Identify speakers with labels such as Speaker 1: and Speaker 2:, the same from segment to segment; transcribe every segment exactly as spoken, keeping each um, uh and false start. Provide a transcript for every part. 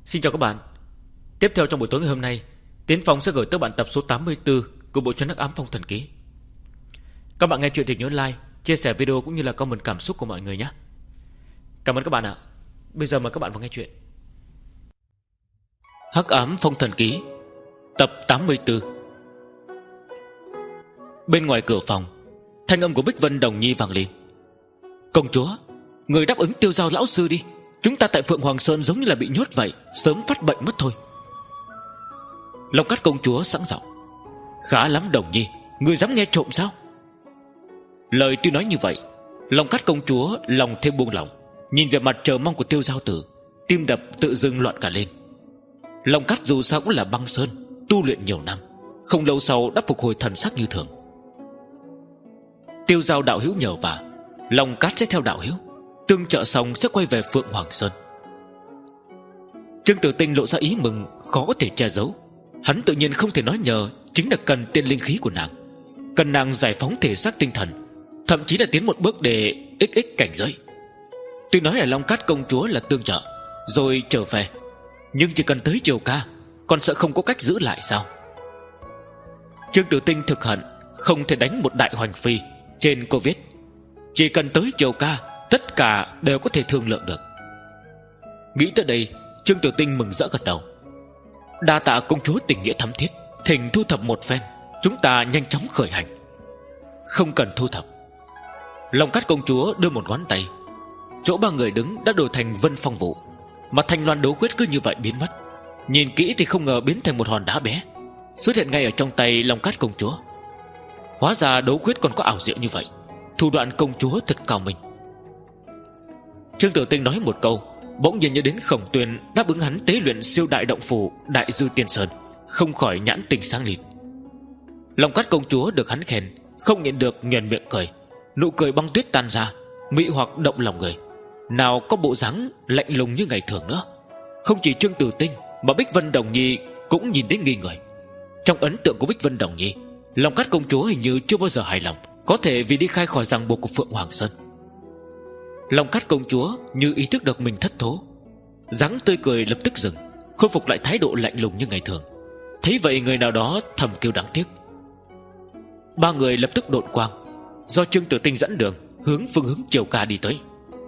Speaker 1: Xin chào các bạn. Tiếp theo trong buổi tối ngày hôm nay, Tiến Phong sẽ gửi tới bạn tập số tám mươi tư của bộ truyện Hắc Ám Phong Thần Ký. Các bạn nghe chuyện thì nhớ like, chia sẻ video cũng như là comment cảm xúc của mọi người nhé. Cảm ơn các bạn ạ. Bây giờ mời các bạn vào nghe chuyện Hắc Ám Phong Thần Ký, tập tám mươi tư. Bên ngoài cửa phòng, thanh âm của Bích Vân Đồng Nhi vang lên. Công chúa, người đáp ứng tiêu giao lão sư đi. Chúng ta tại Phượng Hoàng Sơn giống như là bị nhốt vậy, sớm phát bệnh mất thôi. Long Cát công chúa sẵn giọng. Khá lắm Đồng Nhi, người dám nghe trộm sao? Lời tuy nói như vậy, Long Cát công chúa lòng thêm buông lỏng. Nhìn về mặt chờ mong của Tiêu Giao Tử, tim đập tự dưng loạn cả lên. Long Cát dù sao cũng là băng sơn, tu luyện nhiều năm, không lâu sau đã phục hồi thần sắc như thường. Tiêu Giao đạo hữu nhờ vả, Long Cát sẽ theo đạo hữu, tương trợ xong sẽ quay về Phượng Hoàng Sơn. Trương Tử Tinh lộ ra ý mừng khó có thể che giấu. Hắn tự nhiên không thể nói nhờ, chính là cần tiên linh khí của nàng, cần nàng giải phóng thể xác tinh thần, thậm chí là tiến một bước để ích ích cảnh giới. Tuy nói là Long Cát công chúa là tương trợ rồi trở về, nhưng chỉ cần tới chiều ca, còn sợ không có cách giữ lại sao? Trương Tử Tinh thực hận không thể đánh một đại hoành phi. Trên cô viết chỉ cần tới chiều ca, tất cả đều có thể thương lượng được. Nghĩ tới đây, Trương Tử Tinh mừng rỡ gật đầu. Đa tạ công chúa tình nghĩa thắm thiết, thỉnh thu thập một phen, chúng ta nhanh chóng khởi hành. Không cần thu thập. Long Cát công chúa đưa một ngón tay, chỗ ba người đứng đã đổi thành vân phong vụ, mà thanh loan đấu quyết cứ như vậy biến mất. Nhìn kỹ thì không ngờ biến thành một hòn đá bé, xuất hiện ngay ở trong tay Long Cát công chúa. Hóa ra đấu quyết còn có ảo diệu như vậy, thủ đoạn công chúa thật cao minh. Trương Tử Tinh nói một câu, bỗng nhiên nhớ đến Khổng Tuyền đáp ứng hắn tế luyện siêu đại động phủ Đại Dư Tiên Sơn, không khỏi nhãn tình sáng lên. Long Cát công chúa được hắn khen, không nhịn được nhoẻn miệng cười, nụ cười băng tuyết tan ra, mỹ hoặc động lòng người, nào có bộ dáng lạnh lùng như ngày thường nữa. Không chỉ Trương Tử Tinh mà Bích Vân Đồng Nhi cũng nhìn đến nghi người. Trong ấn tượng của Bích Vân Đồng Nhi, Long Cát công chúa hình như chưa bao giờ hài lòng, có thể vì đi khai khỏi ràng buộc của Phượng Hoàng Sơn. Long Cát công chúa như ý thức được mình thất thố, dáng tươi cười lập tức dừng, khôi phục lại thái độ lạnh lùng như ngày thường. Thấy vậy người nào đó thầm kêu đáng tiếc. Ba người lập tức độn quang, do Trương Tử Tinh dẫn đường, hướng phương hướng chiều ca đi tới.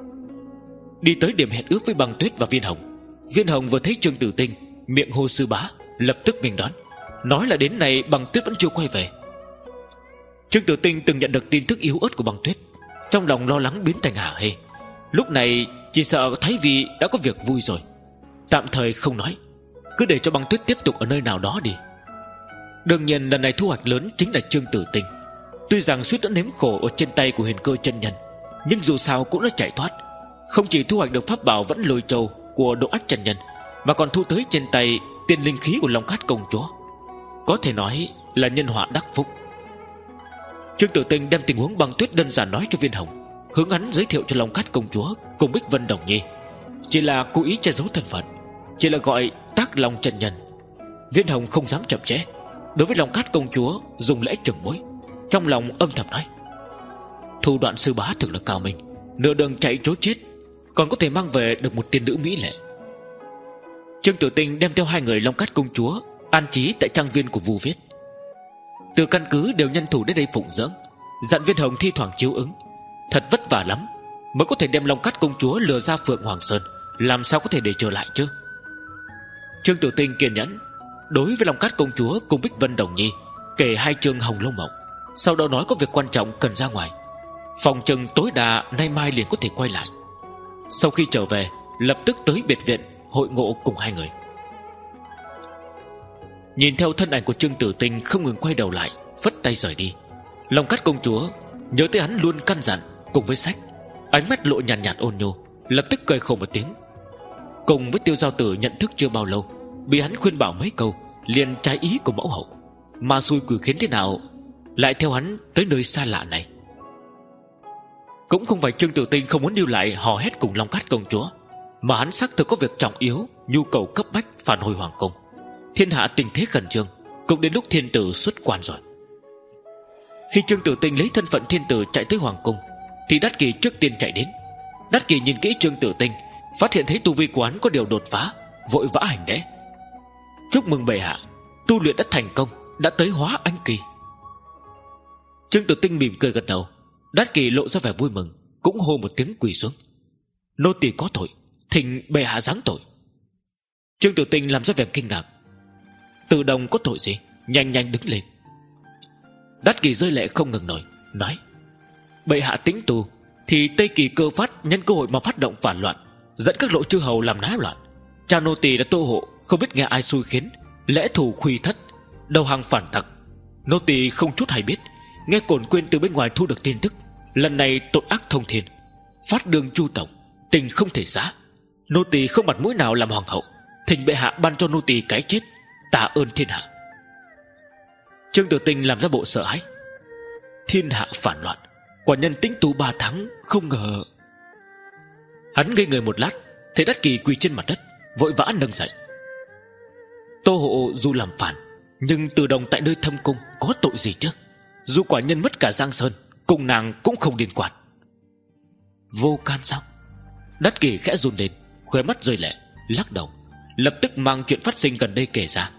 Speaker 1: Đi tới điểm hẹn ước với Băng Tuyết và Viên Hồng. Viên Hồng vừa thấy Trương Tử Tinh, miệng hô sư bá, lập tức nghênh đón, nói là đến nay Băng Tuyết vẫn chưa quay về. Trương Tử Tinh từng nhận được tin tức yếu ớt của Băng Tuyết, trong lòng lo lắng biến thành hả hê. Lúc này chỉ sợ Thái Vi đã có việc vui rồi, tạm thời không nói, cứ để cho Băng Tuyết tiếp tục ở nơi nào đó đi. Đương nhiên lần này thu hoạch lớn chính là Trương Tử Tinh. Tuy rằng suýt đã nếm khổ ở trên tay của Huyền Cơ chân nhân, nhưng dù sao cũng đã chạy thoát. Không chỉ thu hoạch được pháp bảo Vẫn Lôi Châu của Độ Ách chân nhân, mà còn thu tới trên tay tiên linh khí của Long Cát công chúa. Có thể nói là nhân họa đắc phúc. Trương Tử Tinh đem tình huống Băng Tuyết đơn giản nói cho Viên Hồng, hướng hắn giới thiệu cho Long Cát công chúa cùng Bích Vân Đồng Nhi, chỉ là cố ý che giấu thân phận, chỉ là gọi Tác Long chân nhân. Viên Hồng không dám chậm trễ, đối với Long Cát công chúa dùng lễ trừng bối, trong lòng âm thầm nói: thủ đoạn sư bá thực là cao minh, nửa đường chạy trốn chết còn có thể mang về được một tiên nữ mỹ lệ. Trương Tử Tinh đem theo hai người Long Cát công chúa an trí tại trang viên của Vu Viết. Từ căn cứ đều nhân thủ đến đây phụng dưỡng, dặn Viên Hồng thi thoảng chiếu ứng. Thật vất vả lắm mới có thể đem Long Cát công chúa lừa ra Phượng Hoàng Sơn, làm sao có thể để trở lại chứ? Trương Tử Tinh kiên nhẫn đối với Long Cát công chúa cùng Bích Vân Đồng Nhi kể hai chương Hồng Lâu Mộng, sau đó nói có việc quan trọng cần ra ngoài, phòng chừng tối đa nay mai liền có thể quay lại. Sau khi trở về lập tức tới biệt viện hội ngộ cùng hai người. Nhìn theo thân ảnh của Trương Tử Tinh không ngừng quay đầu lại, phất tay rời đi, Long Cát công chúa nhớ tới hắn luôn căn dặn cùng với sách, ánh mắt lộ nhàn nhạt, nhạt ôn nhu, lập tức cười khổ một tiếng. Cùng với Tiêu Giao Tử nhận thức chưa bao lâu, bị hắn khuyên bảo mấy câu liền trái ý của mẫu hậu, mà xui quỷ khiến thế nào lại theo hắn tới nơi xa lạ này. Cũng không phải Trương Tử Tinh không muốn lưu lại hò hét cùng Long Cát công chúa, mà hắn xác thực có việc trọng yếu, nhu cầu cấp bách phản hồi hoàng cung. Thiên hạ tình thế khẩn trương, cũng đến lúc thiên tử xuất quan rồi. Khi Trương Tử Tinh lấy thân phận thiên tử chạy tới hoàng cung, thì Đát Kỳ trước tiên chạy đến. Đát Kỳ nhìn kỹ Trương Tử Tinh, phát hiện thấy tu vi của hắn có điều đột phá, vội vã hành lễ: "Chúc mừng bệ hạ, tu luyện đã thành công, đã tới hóa anh kỳ." Trương Tử Tinh mỉm cười gật đầu. Đát Kỳ lộ ra vẻ vui mừng, cũng hô một tiếng quỳ xuống: "Nô tỳ có tội, thỉnh bệ hạ giáng tội." Trương Tử Tinh làm ra vẻ kinh ngạc: "Từ Đồng có tội gì? Nhanh nhanh đứng lên." Đát Kỳ rơi lệ không ngừng nổi, nói: "Bệ hạ tĩnh tu thì Tây Kỳ Cơ Phát nhân cơ hội mà phát động phản loạn, dẫn các lộ chư hầu làm náo loạn. Cha nô tỳ đã tô hộ, không biết nghe ai xui khiến, lẽ thù khuy thất, đầu hàng phản tặc. Nô tỳ không chút hay biết, nghe cổn quên từ bên ngoài thu được tin tức, lần này tội ác thông thiên, phát đường chu tổng, tình không thể xá. Nô tỳ không mặt mũi nào làm hoàng hậu, thỉnh bệ hạ ban cho nô tỳ cái chết, tạ ơn thiên hạ." Trương Tử Tinh làm ra bộ sợ hãi: "Thiên hạ phản loạn, quả nhân tĩnh tu ba tháng, không ngờ." Hắn ngây người một lát, thấy Đát Kỳ quỳ trên mặt đất, vội vã nâng dậy: "Tô hộ dù làm phản, nhưng Từ Đồng tại nơi thâm cung có tội gì chứ? Dù quả nhân mất cả Giang Sơn, cùng nàng cũng không liên quan." "Vô can sao?" Đát Kỳ khẽ run lên, khóe mắt rơi lệ, lắc đầu, lập tức mang chuyện phát sinh gần đây kể ra: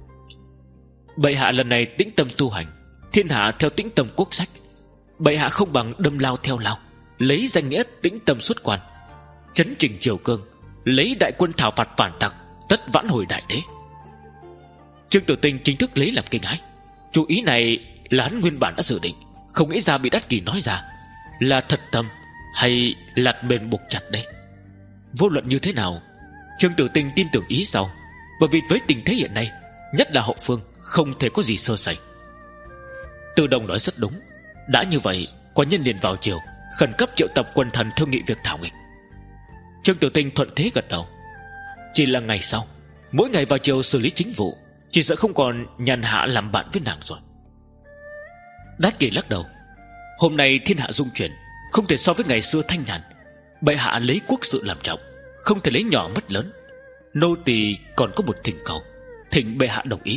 Speaker 1: "Bệ hạ lần này tĩnh tâm tu hành, thiên hạ theo tĩnh tâm quốc sách. Bệ hạ không bằng đâm lao theo lao, lấy danh nghĩa tĩnh tâm xuất quan, chấn trình triều cương, lấy đại quân thảo phạt phản tặc, tất vãn hồi đại thế." Trương Tử Tinh chính thức lấy làm kinh hãi. Chú ý này là hắn nguyên bản đã dự định, không nghĩ ra bị Đát Kỳ nói ra. Là thật tâm hay lạt mềm buộc chặt đây? Vô luận như thế nào, Trương Tử Tinh tin tưởng ý sau, bởi vì với tình thế hiện nay, nhất là hậu phương, không thể có gì sơ sẩy. Từ Đồng nói rất đúng. Đã như vậy, quả nhân liền vào chiều, khẩn cấp triệu tập quần thần thương nghị việc thảo nghịch. Trương Tử Tinh thuận thế gật đầu. Chỉ là ngày sau, mỗi ngày vào chiều xử lý chính vụ, chỉ sợ không còn nhàn hạ làm bạn với nàng rồi. Đát Kỳ lắc đầu: "Hôm nay thiên hạ dung chuyển, không thể so với ngày xưa thanh nhàn. Bệ hạ lấy quốc sự làm trọng, không thể lấy nhỏ mất lớn. Nô tỳ còn có một thỉnh cầu, thỉnh bệ hạ đồng ý."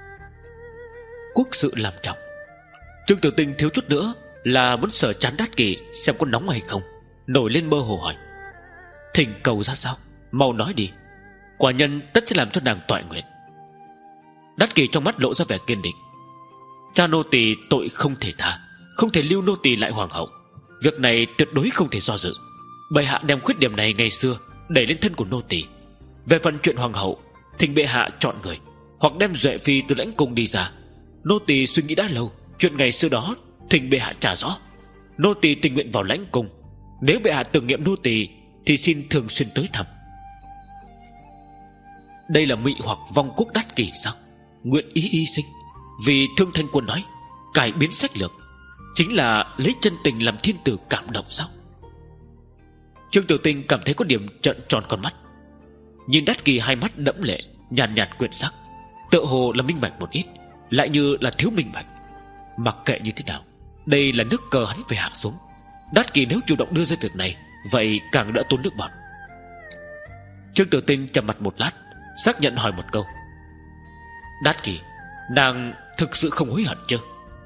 Speaker 1: Quốc sự làm trọng. Trương Tử Tinh thiếu chút nữa là muốn sờ chán Đát Kỳ xem có nóng hay không, nổi lên mơ hồ hỏi: "Thỉnh cầu ra sao? Mau nói đi, quả nhân tất sẽ làm cho nàng toại nguyện." Đát Kỳ trong mắt lộ ra vẻ kiên định: "Cha nô tỳ tội không thể tha, không thể lưu nô tỳ lại hoàng hậu. Việc này tuyệt đối không thể do dự. Bệ hạ đem khuyết điểm này ngày xưa đẩy lên thân của nô tỳ. Về phần chuyện hoàng hậu, thỉnh bệ hạ chọn người, hoặc đem Duệ Phi từ lãnh cung đi ra. Nô tỳ suy nghĩ đã lâu, chuyện ngày xưa đó thỉnh bệ hạ trả rõ. Nô tỳ tình nguyện vào lãnh cung. Nếu bệ hạ tưởng niệm nô tỳ thì xin thường xuyên tới thăm." Đây là mị hoặc vong quốc Đát Kỳ sao? Nguyện ý hy sinh vì Thương Thanh Quân nói, cải biến sách lược, chính là lấy chân tình làm thiên tử cảm động sao? Trương Tử Tinh cảm thấy có điểm trợn tròn con mắt, nhìn Đát Kỳ hai mắt đẫm lệ, nhàn nhạt, nhạt quyện sắc, tựa hồ là minh bạch một ít, lại như là thiếu minh bạch. Mặc kệ như thế nào, đây là nước cờ hắn phải hạ xuống. Đát Kỳ nếu chủ động đưa ra việc này, vậy càng đỡ tốn nước bọt. Trương Tử Tinh trầm mặt một lát, xác nhận hỏi một câu: "Đát Kỳ, nàng thực sự không hối hận chứ?"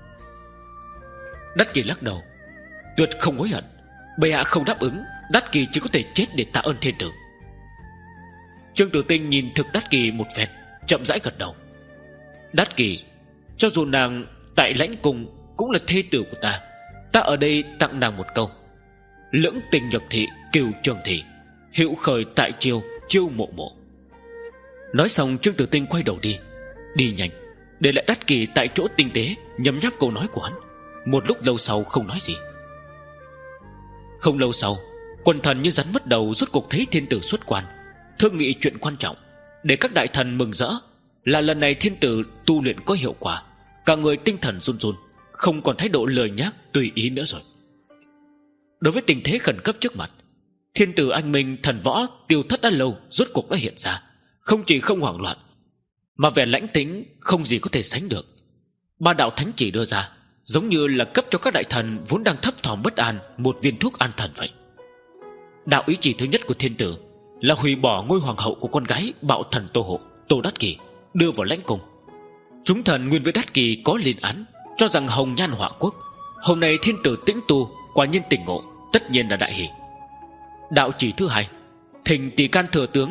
Speaker 1: Đát Kỳ lắc đầu: "Tuyệt không hối hận. Bệ hạ không đáp ứng, Đát Kỳ chỉ có thể chết để tạ ơn thiên tử." Trương Tử Tinh nhìn thực Đát Kỳ một phen, chậm rãi gật đầu: "Đát Kỳ, cho dù nàng tại lãnh cung cũng là thê tử của ta, ta ở đây tặng nàng một câu: lưỡng tình nhược thị, cừu trường thị, hữu khởi tại chiêu, chiêu mộ mộ." Nói xong Trương Tử Tinh quay đầu đi, đi nhanh, để lại Đát Kỳ tại chỗ tinh tế nhấm nháp câu nói của hắn. Một lúc lâu sau không nói gì. Không lâu sau, quần thần như rắn mất đầu rốt cuộc thấy thiên tử xuất quan, thương nghị chuyện quan trọng, để các đại thần mừng rỡ là lần này thiên tử tu luyện có hiệu quả. Cả người tinh thần run run, không còn thái độ lười nhác tùy ý nữa rồi. Đối với tình thế khẩn cấp trước mặt, thiên tử anh minh thần võ tiêu thất đã lâu rốt cuộc đã hiện ra, không chỉ không hoảng loạn, mà vẻ lãnh tĩnh không gì có thể sánh được. Ba đạo thánh chỉ đưa ra giống như là cấp cho các đại thần vốn đang thấp thỏm bất an một viên thuốc an thần vậy. Đạo ý chỉ thứ nhất của thiên tử là hủy bỏ ngôi hoàng hậu của con gái bạo thần Tô Hộ, Tô Đát Kỳ, đưa vào lãnh cung. Chúng thần nguyên với Đát Kỳ có liên án, cho rằng hồng nhan họa quốc. Hôm nay thiên tử tĩnh tu, quả nhiên tỉnh ngộ, tất nhiên là đại hỷ. Đạo chỉ thứ hai, thỉnh tỷ can thừa tướng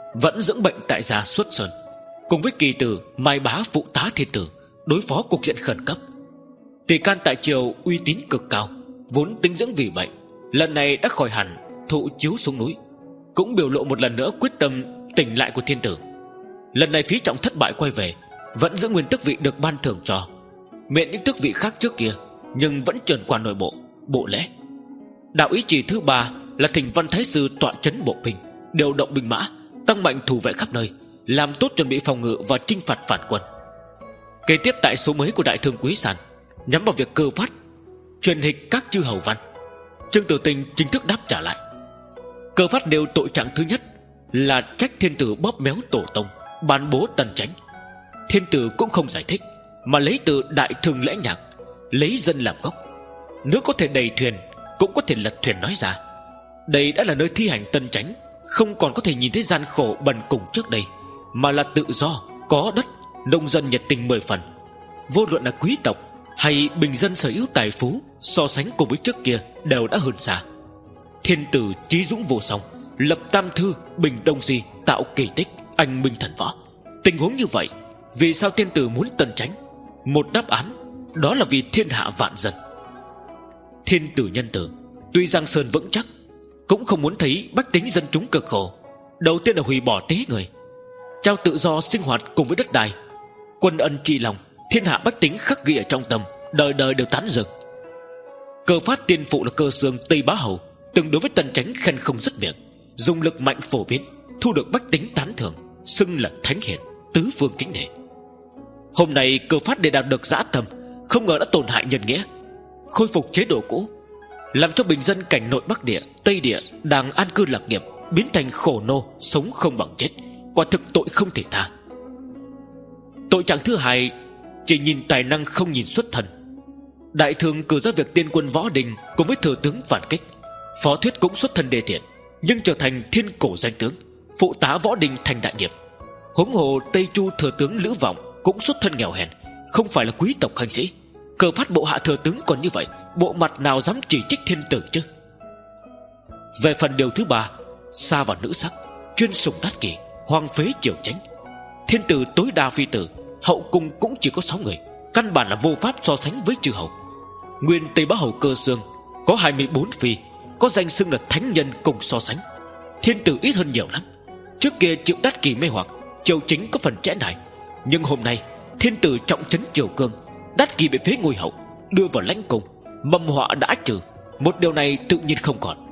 Speaker 1: vẫn dưỡng bệnh tại gia Xuất Sơn, cùng với kỳ tử Mai Bá phụ tá thiên tử đối phó cục diện khẩn cấp. Tỷ can tại triều uy tín cực cao, vốn tính dưỡng vì bệnh, lần này đã khỏi hẳn, thụ chiếu xuống núi, cũng biểu lộ một lần nữa quyết tâm tỉnh lại của thiên tử. Lần này phí trọng thất bại quay về, vẫn giữ nguyên tước vị được ban thưởng cho, miễn những tước vị khác trước kia, nhưng vẫn trần qua nội bộ, bộ lễ. Đạo ý chỉ thứ ba là thỉnh Văn Thái Sư tọa trấn bộ binh, điều động binh mã, tăng mạnh thủ vệ khắp nơi, làm tốt chuẩn bị phòng ngự và chinh phạt phản quân. Kế tiếp tại số mới của Đại Thương Quý Sản, nhắm vào việc Cơ Phát truyền hịch các chư hầu văn, Trương Tử Tinh chính thức đáp trả lại. Cơ Phát nêu tội trạng thứ nhất là trách thiên tử bóp méo tổ tông, ban bố tần chánh. Thiên tử cũng không giải thích, mà lấy từ Đại Thương Lễ Nhạc, lấy dân làm gốc. Nước có thể đầy thuyền, cũng có thể lật thuyền nói ra. Đây đã là nơi thi hành tân chánh, không còn có thể nhìn thấy gian khổ bần cùng trước đây, mà là tự do, có đất, nông dân nhiệt tình mười phần. Vô luận là quý tộc hay bình dân sở hữu tài phú, so sánh cùng với trước kia đều đã hơn xa. Thiên tử chí dũng vô song, lập tam thư, bình đông di, tạo kỳ tích, anh minh thần võ. Tình huống như vậy, vì sao thiên tử muốn tân chánh? Một đáp án, đó là vì thiên hạ vạn dân. Thiên tử nhân tử, tuy Giang Sơn vững chắc, cũng không muốn thấy bách tính dân chúng cực khổ. Đầu tiên là hủy bỏ tế người, trao tự do sinh hoạt cùng với đất đai, quân ân tri lòng, thiên hạ bách tính khắc ghi ở trong tâm, đời đời đều tán dương. Cơ Phát tiên phụ là Cơ Xương Tây Bá Hầu, từng đối với tần chánh khen không dứt miệng, dùng lực mạnh phổ biến, thu được bách tính tán thưởng, xưng là thánh hiển, tứ phương kính nể. Hôm nay Cơ Phát để đạt được dã tâm, không ngờ đã tổn hại nhân nghĩa, khôi phục chế độ cũ, làm cho bình dân cảnh nội Bắc Địa, Tây Địa đang an cư lạc nghiệp biến thành khổ nô, sống không bằng chết, quả thực tội không thể tha. Tội trạng thứ hai, chỉ nhìn tài năng không nhìn xuất thân. Đại Thương cử ra việc tiên quân Võ Đình cùng với thừa tướng phản kích, Phó Thuyết cũng xuất thân đề tiện, nhưng trở thành thiên cổ danh tướng, phụ tá Võ Đình thành đại nghiệp. Huống hồ Tây Chu thừa tướng Lữ Vọng cũng xuất thân nghèo hèn, không phải là quý tộc hành sĩ. Cơ Phát bộ hạ thừa tướng còn như vậy, bộ mặt nào dám chỉ trích thiên tử chứ? Về phần điều thứ ba, xa vào nữ sắc, chuyên sủng đát kỷ, hoang phế triều chánh. Thiên tử tối đa phi tử, hậu cung cũng chỉ có sáu người, căn bản là vô pháp so sánh với chư hầu. Nguyên Tây Bá Hầu Cơ Xương có hai mươi bốn phi, có danh xưng là thánh nhân cùng so sánh. Thiên tử ít hơn nhiều lắm. Trước kia chịu đát kỷ mê hoặc, triều chính có phần trễ nải, nhưng hôm nay thiên tử trọng trấn triều cương, đát kỷ bị phế ngôi hậu, đưa vào lãnh cung, mầm họa đã trừ. Một điều này tự nhiên không còn.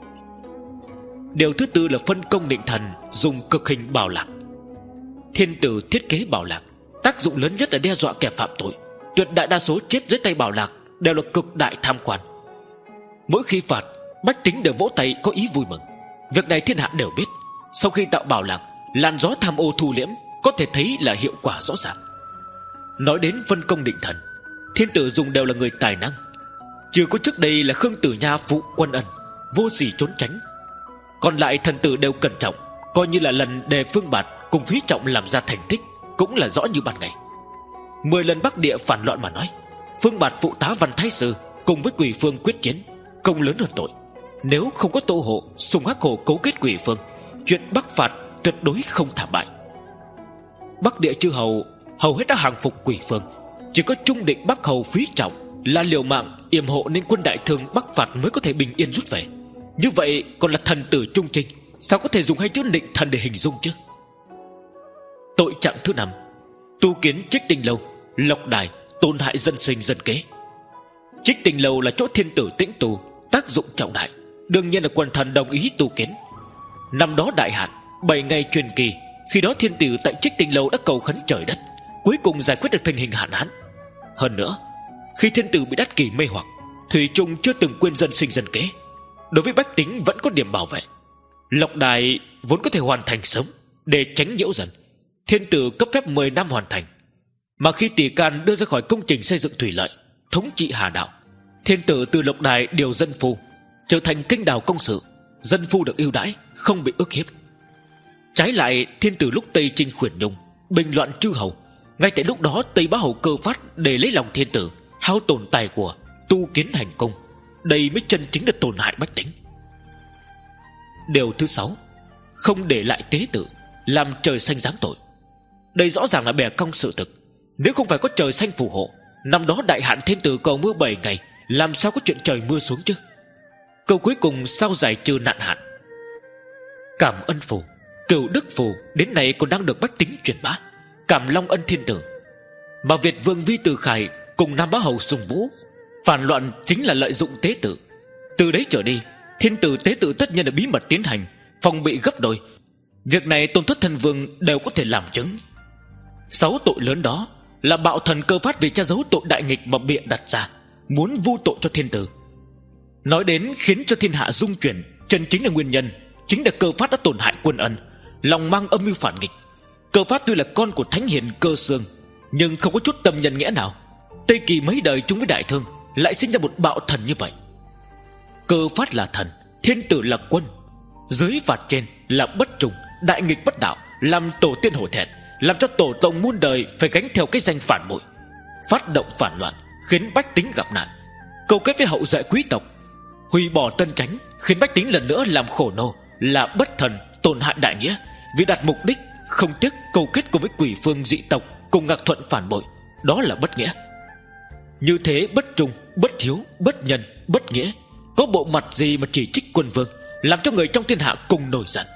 Speaker 1: Điều thứ tư là phân công định thần, dùng cực hình bảo lạc. Thiên tử thiết kế bảo lạc, tác dụng lớn nhất là đe dọa kẻ phạm tội. Tuyệt đại đa số chết dưới tay bảo lạc đều là cực đại tham quan. Mỗi khi phạt, bách tính đều vỗ tay có ý vui mừng. Việc này thiên hạ đều biết. Sau khi tạo bảo lạc, làn gió tham ô thu liễm, có thể thấy là hiệu quả rõ ràng. Nói đến phân công định thần, thiên tử dùng đều là người tài năng. Trừ có trước đây là Khương Tử Nha phụ quân ân, vô sỉ trốn tránh, còn lại thần tử đều cẩn trọng, coi như là lần đề Phương Bạt cùng Phí Trọng làm ra thành tích cũng là rõ như ban ngày. Mười lần Bắc Địa phản loạn mà nói, Phương Bạt phụ tá Văn Thái Sư cùng với Quỷ Phương quyết chiến, công lớn hơn tội. Nếu không có Tô Hộ, Sùng Hắc Hổ cấu kết Quỷ Phương, chuyện Bắc phạt tuyệt đối không thảm bại. Bắc Địa chư hầu hầu hết đã hàng phục Quỷ Phương, chỉ có Trung Định Bắc Hầu Phí Trọng là liều mạng yểm hộ nên quân Đại Thương Bắc phạt mới có thể bình yên rút về. Như vậy còn là thần tử trung trinh, sao có thể dùng hai chữ định thần để hình dung chứ? Tội trạng thứ năm, tu kiến Trích Tinh Lâu, Lộc Đài, tổn hại dân sinh dân kế. Trích Tinh Lâu là chỗ thiên tử tĩnh tu, tác dụng trọng đại, đương nhiên là quần thần đồng ý tu kiến. Năm đó đại hạn, bảy ngày truyền kỳ, khi đó thiên tử tại Trích Tinh Lâu đã cầu khấn trời đất, cuối cùng giải quyết được tình hình hạn hán. Hơn nữa, khi thiên tử bị đát kỷ mê hoặc, thủy chung chưa từng quên dân sinh dân kế, đối với bách tính vẫn có điểm bảo vệ. Lộc Đài vốn có thể hoàn thành sớm, để tránh nhiễu dần, thiên tử cấp phép mười năm hoàn thành. Mà khi Tỷ Can đưa ra khỏi công trình xây dựng thủy lợi, thống trị Hà Đạo, thiên tử từ Lộc Đài điều dân phu, trở thành kênh đào công sự, dân phu được ưu đãi, không bị ức hiếp. Trái lại, thiên tử lúc Tây Trinh Khuyển Nhung, bình loạn chư hầu, ngay tại lúc đó Tây Bá Hầu Cơ Phát để lấy lòng thiên tử, hao tổn tài của, tu kiến hành cung. Đây mới chân chính là tổn hại bách tính. Điều thứ sáu, không để lại tế tự, làm trời xanh giáng tội. Đây rõ ràng là bè cong sự thực. Nếu không phải có trời xanh phù hộ, năm đó đại hạn thiên tử cầu mưa bảy ngày, làm sao có chuyện trời mưa xuống chứ? Câu cuối cùng sao giải trừ nạn hạn. Cảm ân phù, cửu đức phù đến nay còn đang được bách tính truyền bá. Cảm long ân thiên tử. Mà Việt vương Vi Từ Khải cùng Nam Bá Hầu Sùng Vũ phản loạn chính là lợi dụng tế tự. Từ đấy trở đi, thiên tử tế tự tất nhiên là bí mật tiến hành, phòng bị gấp đôi. Việc này Tôn Thất Thần Vương đều có thể làm chứng. Sáu tội lớn đó là bạo thần Cơ Phát vì che giấu tội đại nghịch mà bịa đặt ra, muốn vu tội cho thiên tử. Nói đến khiến cho thiên hạ rung chuyển, chân chính là nguyên nhân chính là Cơ Phát đã tổn hại quân ân, lòng mang âm mưu phản nghịch. Cơ Phát tuy là con của thánh hiền Cơ Xương, nhưng không có chút tâm nhân nghĩa nào. Tây Kỳ mấy đời chung với đại thương, lại sinh ra một bạo thần như vậy. Cơ Phát là thần, thiên tử là quân, dưới phạt trên là bất trùng, đại nghịch bất đạo, làm tổ tiên hổ thẹn, làm cho tổ tông muôn đời phải gánh theo cái danh phản bội, phát động phản loạn, khiến bách tính gặp nạn, câu kết với hậu duệ quý tộc, hủy bỏ tân chánh, khiến bách tính lần nữa làm khổ nô, là bất thần, tổn hại đại nghĩa. Vì đạt mục đích, không tiếc câu kết cùng với quỷ phương dị tộc, cùng Ngạc Thuận phản bội, đó là bất nghĩa. Như thế bất trung, bất hiếu, bất nhân, bất nghĩa, có bộ mặt gì mà chỉ trích quân vương, làm cho người trong thiên hạ cùng nổi giận.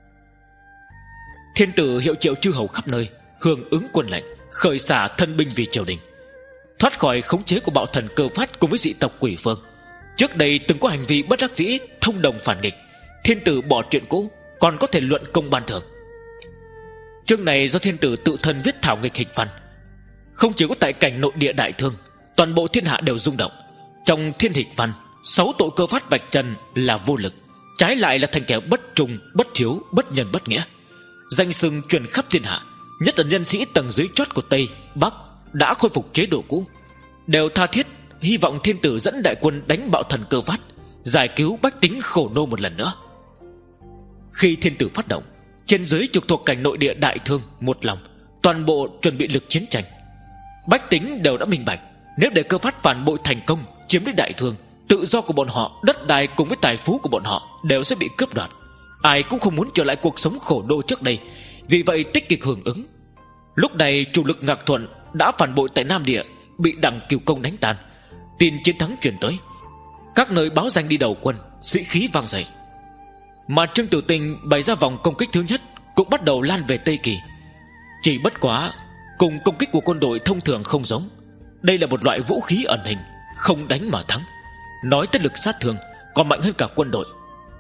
Speaker 1: Thiên tử hiệu triệu chư hầu khắp nơi, hưởng ứng quân lệnh, khởi xả thân binh vì triều đình, thoát khỏi khống chế của bạo thần Cơ Phát cùng với dị tộc quỷ phương. Trước đây từng có hành vi bất đắc dĩ thông đồng phản nghịch, thiên tử bỏ chuyện cũ, còn có thể luận công ban thưởng. Chương này do thiên tử tự thân viết thảo nghịch hịch văn. Không chỉ có tại cảnh nội địa đại thương, toàn bộ thiên hạ đều rung động. Trong thiên hịch văn, sáu tội Cơ Phát vạch trần là vô lực, trái lại là thành kẻ bất trung, bất hiếu, bất nhân, bất nghĩa. Danh xưng truyền khắp thiên hạ, nhất là nhân sĩ tầng dưới chót của Tây, Bắc đã khôi phục chế độ cũ, đều tha thiết hy vọng thiên tử dẫn đại quân đánh bạo thần Cơ Phát, giải cứu bách tính khổ nô một lần nữa. Khi thiên tử phát động, trên dưới trực thuộc cảnh nội địa đại thương một lòng, toàn bộ chuẩn bị lực chiến tranh. Bách tính đều đã minh bạch, nếu để Cơ Phát phản bội thành công, chiếm lấy đại thương, tự do của bọn họ, đất đai cùng với tài phú của bọn họ đều sẽ bị cướp đoạt. Ai cũng không muốn trở lại cuộc sống khổ đô trước đây, vì vậy tích cực hưởng ứng. Lúc này chủ lực Ngạc Thuận đã phản bội tại Nam Địa, bị Đặng Kiều Công đánh tan. Tin chiến thắng truyền tới, các nơi báo danh đi đầu quân, sĩ khí vang dậy. Mà Trương Tử Tinh bày ra vòng công kích thứ nhất cũng bắt đầu lan về Tây Kỳ. Chỉ bất quá cùng công kích của quân đội thông thường không giống, đây là một loại vũ khí ẩn hình, không đánh mà thắng, nói tới lực sát thương còn mạnh hơn cả quân đội.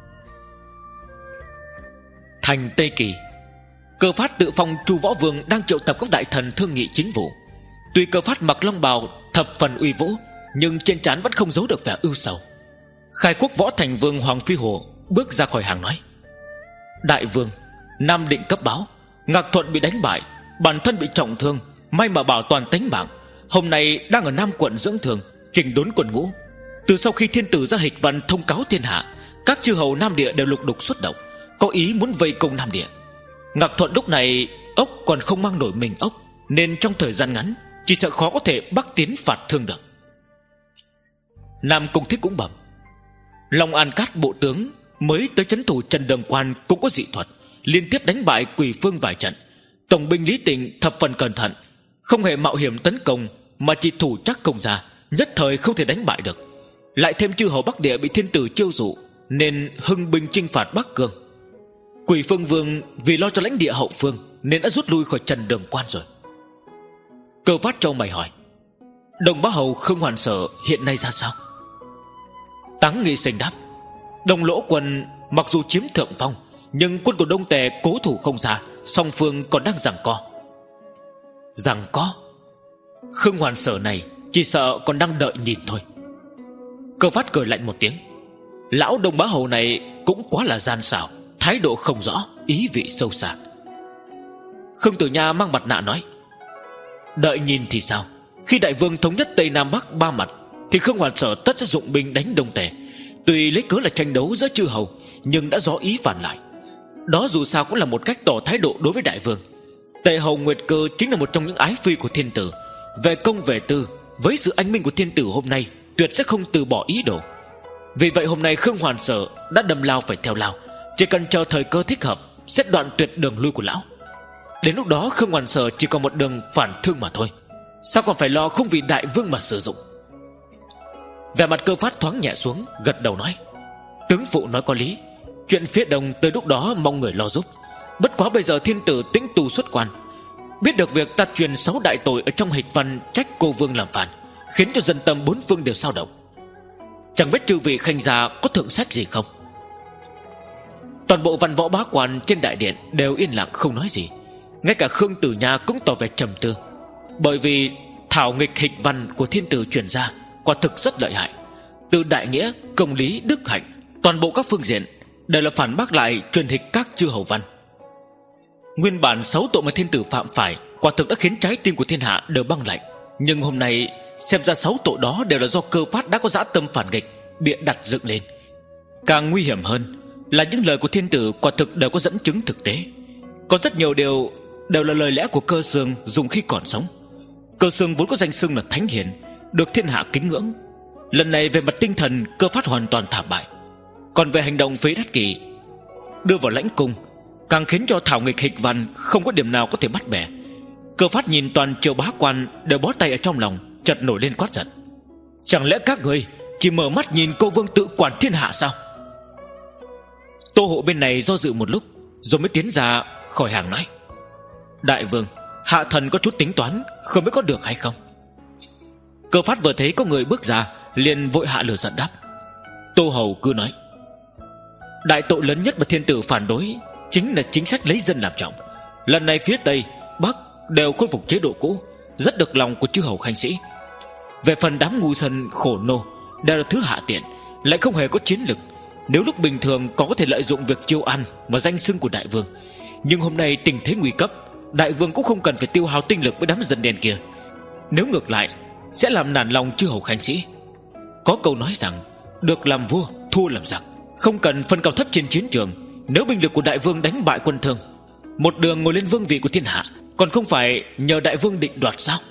Speaker 1: Thành Tây Kỳ, Cơ Phát tự phong Chu Võ Vương đang triệu tập các đại thần thương nghị chính vụ. Tuy Cơ Phát mặc long bào thập phần uy vũ, nhưng trên trán vẫn không giấu được vẻ ưu sầu. Khai Quốc Võ Thành Vương Hoàng Phi Hồ bước ra khỏi hàng nói: Đại vương, Nam Định cấp báo, Ngạc Thuận bị đánh bại, bản thân bị trọng thương, may mà bảo toàn tính mạng, hôm nay đang ở Nam quận dưỡng thương, chỉnh đốn quân ngũ. Từ sau khi thiên tử ra hịch văn thông cáo thiên hạ, các chư hầu Nam Địa đều lục đục xuất động, có ý muốn vây công Nam Địa. Ngạc Thuận lúc này ốc còn không mang nổi mình ốc, nên trong thời gian ngắn chỉ sợ khó có thể bắc tiến phạt thương được. Nam Cung Thích cũng bẩm: Long An Cát bộ tướng mới tới trấn thủ Trần Đường Quan cũng có dị thuật, liên tiếp đánh bại quỷ phương vài trận. Tổng binh Lý Tịnh thập phần cẩn thận, không hề mạo hiểm tấn công, mà chỉ thủ chắc công ra, nhất thời không thể đánh bại được. Lại thêm chư hầu Bắc Địa bị thiên tử chiêu dụ, nên hưng binh chinh phạt Bắc Cương. Quỷ Phương Vương vì lo cho lãnh địa hậu phương nên đã rút lui khỏi Trần Đường Quan rồi. Cơ Phát trao mày hỏi: Đồng Bá Hầu Khương Hoàn Sở hiện nay ra sao? Táng Nghi Sinh đáp: Đồng Lỗ quân mặc dù chiếm thượng phong, nhưng quân của Đông Tề cố thủ không ra, song phương còn đang giằng co. Giằng co? Khương Hoàn Sở này chỉ sợ còn đang đợi nhìn thôi. Cơ Phát cười lạnh một tiếng: Lão Đồng Bá Hầu này cũng quá là gian xảo, thái độ không rõ, ý vị sâu xa. Khương Tử Nha mang mặt nạ nói: Đợi nhìn thì sao? Khi đại vương thống nhất Tây Nam Bắc ba mặt, thì Khương Hoàn Sở tất sẽ dụng binh đánh Đông Tề. Tuy lấy cớ là tranh đấu giữa chư hầu, nhưng đã rõ ý phản lại. Đó dù sao cũng là một cách tỏ thái độ đối với đại vương. Tề hầu Nguyệt Cơ chính là một trong những ái phi của thiên tử, về công về tư, với sự anh minh của thiên tử hôm nay tuyệt sẽ không từ bỏ ý đồ. Vì vậy hôm nay Khương Hoàn Sở đã đâm lao phải theo lao, chỉ cần chờ thời cơ thích hợp sẽ đoạn tuyệt đường lui của lão. Đến lúc đó Khương Hoàn Sở chỉ còn một đường phản thương mà thôi, sao còn phải lo không vì đại vương mà sử dụng. Vẻ mặt Cơ Phát thoáng nhẹ xuống, gật đầu nói: tướng phụ nói có lý. Chuyện phía đông tới lúc đó mong người lo giúp. Bất quá bây giờ thiên tử tĩnh tu xuất quan, biết được việc ta truyền sáu đại tội ở trong hịch văn trách cô vương làm phản, khiến cho dân tâm bốn phương đều sao động. Chẳng biết chư vị khanh gia có thượng sách gì không? Toàn bộ văn võ bá quan trên đại điện đều yên lặng không nói gì. Ngay cả Khương Tử Nha cũng tỏ vẻ trầm tư. Bởi vì thảo nghịch hịch văn của thiên tử truyền ra quả thực rất lợi hại. Từ đại nghĩa, công lý, đức hạnh, toàn bộ các phương diện đều là phản bác lại truyền hịch các chư hầu văn. Nguyên bản sáu tội mà thiên tử phạm phải quả thực đã khiến trái tim của thiên hạ đều băng lạnh. Nhưng hôm nay xem ra sáu tội đó đều là do Cơ Phát đã có dã tâm phản nghịch bịa đặt dựng lên. Càng nguy hiểm hơn là những lời của thiên tử quả thực đều có dẫn chứng thực tế. Có rất nhiều điều đều là lời lẽ của Cơ Xương dùng khi còn sống. Cơ Xương vốn có danh xưng là thánh hiền, được thiên hạ kính ngưỡng. Lần này về mặt tinh thần Cơ Phát hoàn toàn thảm bại. Còn về hành động phế đắt kỷ đưa vào lãnh cung, càng khiến cho thảo nghịch hịch văn không có điểm nào có thể bắt bẻ. Cơ Phát nhìn toàn triều bá quan đều bó tay ở trong lòng, chợt nổi lên quát giận: chẳng lẽ các người chỉ mở mắt nhìn cô vương tự quản thiên hạ sao? Tô Hộ bên này do dự một lúc rồi mới tiến ra khỏi hàng nói: đại vương, hạ thần có chút tính toán, không biết có được hay không. Cơ Phát vừa thấy có người bước ra liền vội hạ lửa giận đáp: Tô hầu cứ nói. Đại tội lớn nhất mà thiên tử phản đối chính là chính sách lấy dân làm trọng. Lần này phía Tây, Bắc đều khôi phục chế độ cũ, rất được lòng của chư hầu khanh sĩ. Về phần đám ngu dân khổ nô đều là thứ hạ tiện, lại không hề có chiến lực. Nếu lúc bình thường có thể lợi dụng việc chiêu ăn mà danh xưng của đại vương, nhưng hôm nay tình thế nguy cấp, đại vương cũng không cần phải tiêu hao tinh lực với đám dân đen kia. Nếu ngược lại sẽ làm nản lòng chư hầu khanh sĩ. Có câu nói rằng được làm vua thua làm giặc, không cần phân cao thấp trên chiến trường. Nếu binh lực của đại vương đánh bại quân Thương, một đường ngồi lên vương vị của thiên hạ, còn không phải nhờ đại vương định đoạt sao?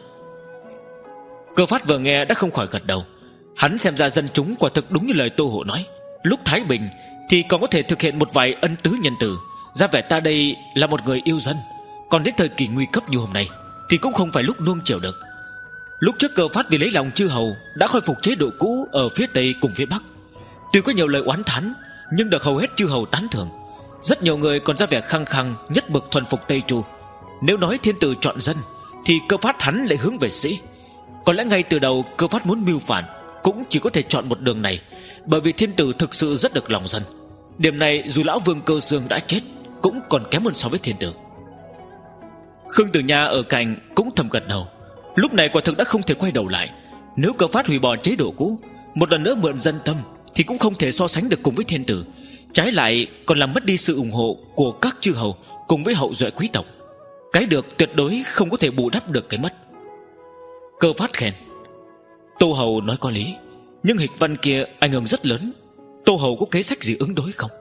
Speaker 1: Cơ Phát vừa nghe đã không khỏi gật đầu. Hắn xem ra dân chúng quả thực đúng như lời Tô Hộ nói. Lúc thái bình thì còn có thể thực hiện một vài ân tứ nhân từ, ra vẻ ta đây là một người yêu dân. Còn đến thời kỳ nguy cấp như hôm nay thì cũng không phải lúc nuông chiều được. Lúc trước Cơ Phát vì lấy lòng chư hầu đã khôi phục chế độ cũ ở phía Tây cùng phía Bắc. Tuy có nhiều lời oán thán, nhưng được hầu hết chư hầu tán thưởng. Rất nhiều người còn ra vẻ khăng khăng nhất bực thuần phục Tây Chu. Nếu nói thiên tử chọn dân thì Cơ Phát hắn lại hướng về sĩ. Có lẽ ngay từ đầu Cơ Phát muốn mưu phản cũng chỉ có thể chọn một đường này, bởi vì thiên tử thực sự rất được lòng dân. Điểm này dù lão vương Cơ Xương đã chết cũng còn kém hơn so với thiên tử. Khương Tử Nha ở cạnh cũng thầm gật đầu. Lúc này quả thực đã không thể quay đầu lại. Nếu Cơ Phát hủy bỏ chế độ cũ, một lần nữa mượn dân tâm, thì cũng không thể so sánh được cùng với thiên tử. Trái lại còn làm mất đi sự ủng hộ của các chư hầu cùng với hậu duệ quý tộc. Cái được tuyệt đối không có thể bù đắp được cái mất. Cơ Phát khen: Tô hầu nói có lý, nhưng hịch văn kia ảnh hưởng rất lớn. Tô hầu có kế sách gì ứng đối không?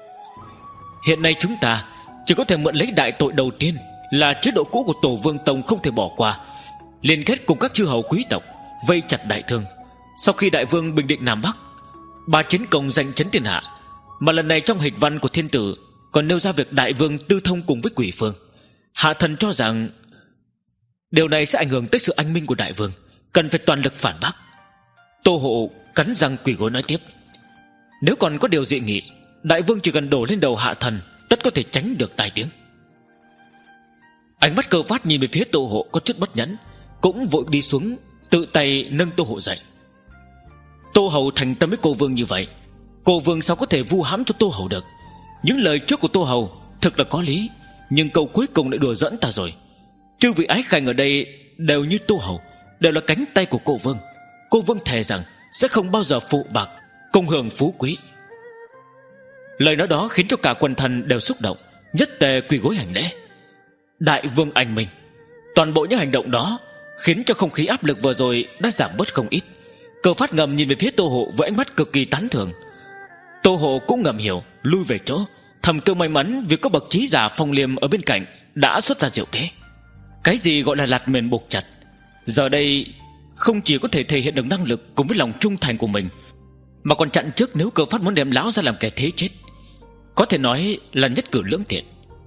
Speaker 1: Hiện nay chúng ta chỉ có thể mượn lấy đại tội đầu tiên là chế độ cũ của Tổ Vương Tông không thể bỏ qua, liên kết cùng các chư hầu quý tộc vây chặt Đại Thương. Sau khi đại vương bình định Nam Bắc, ba chiến công giành chấn thiên hạ, mà lần này trong hịch văn của thiên tử còn nêu ra việc đại vương tư thông cùng với quỷ phương. Hạ thần cho rằng điều này sẽ ảnh hưởng tới sự anh minh của đại vương, cần phải toàn lực phản bác. Tô Hộ cắn răng quỳ gối nói tiếp: Nếu còn có điều dị nghị, đại vương chỉ cần đổ lên đầu hạ thần, tất có thể tránh được tai tiếng. Ánh mắt Cơ Phát nhìn về phía Tô Hộ có chút bất nhẫn, cũng vội đi xuống tự tay nâng Tô Hộ dậy. Tô hầu thành tâm với cô vương như vậy, cô vương sao có thể vu hãm cho Tô hầu được? Những lời trước của Tô hầu thực là có lý, nhưng câu cuối cùng lại đùa dẫn ta rồi. Chư vị ái khanh ở đây đều như Tô hầu, đều là cánh tay của cô vương. Cô vương thề rằng sẽ không bao giờ phụ bạc, cùng hưởng phú quý. Lời nói đó khiến cho cả quần thần đều xúc động, nhất tề quỳ gối hành lễ. Đại vương anh minh. Toàn bộ những hành động đó khiến cho không khí áp lực vừa rồi đã giảm bớt không ít. Cơ Phát ngầm nhìn về phía Tô Hộ với ánh mắt cực kỳ tán thưởng. Tô Hộ cũng ngầm hiểu, lui về chỗ, thầm kêu may mắn vì có bậc trí giả Phong Liêm ở bên cạnh đã xuất ra diệu kế. Cái gì gọi là lạt mềm buộc chặt, giờ đây không chỉ có thể thể hiện được năng lực cùng với lòng trung thành của mình, mà còn chặn trước nếu Cơ Phát muốn đem lão ra làm kẻ thế chết. Có thể nói là nhất cử lưỡng tiện.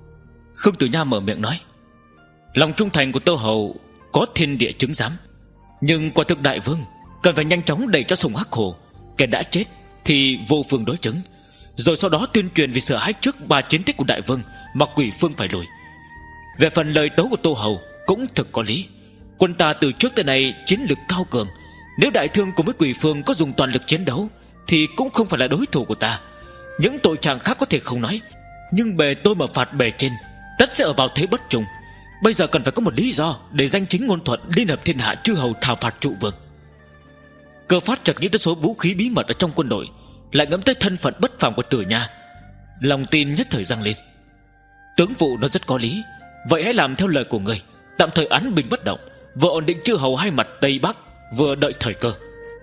Speaker 1: Khương Tử Nha mở miệng nói: lòng trung thành của Tô Hầu có thiên địa chứng giám, nhưng quả thực đại vương cần phải nhanh chóng đẩy cho sông Hắc Hồ, kẻ đã chết thì vô phương đối chứng, rồi sau đó tuyên truyền vì sợ hãi trước ba chiến tích của đại vương mà quỷ phương phải lùi. Về phần lời tấu của Tô Hầu cũng thực có lý. Quân ta từ trước tới nay chiến lực cao cường, nếu đại thương cùng với quỷ phương có dùng toàn lực chiến đấu thì cũng không phải là đối thủ của ta. Những tội trạng khác có thể không nói, nhưng bề tôi mà phạt bề trên, tất sẽ ở vào thế bất trung. Bây giờ cần phải có một lý do để danh chính ngôn thuận liên hợp thiên hạ chư hầu thảo phạt trụ vương. Cơ Phát chợt nghĩ tới số vũ khí bí mật ở trong quân đội, lại ngẫm tới thân phận bất phàm của Tử Nha, lòng tin nhất thời dâng lên. Tướng vụ nó rất có lý, vậy hãy làm theo lời của ngươi, tạm thời án binh bất động, vừa ổn định chư hầu hai mặt Tây Bắc, vừa đợi thời cơ.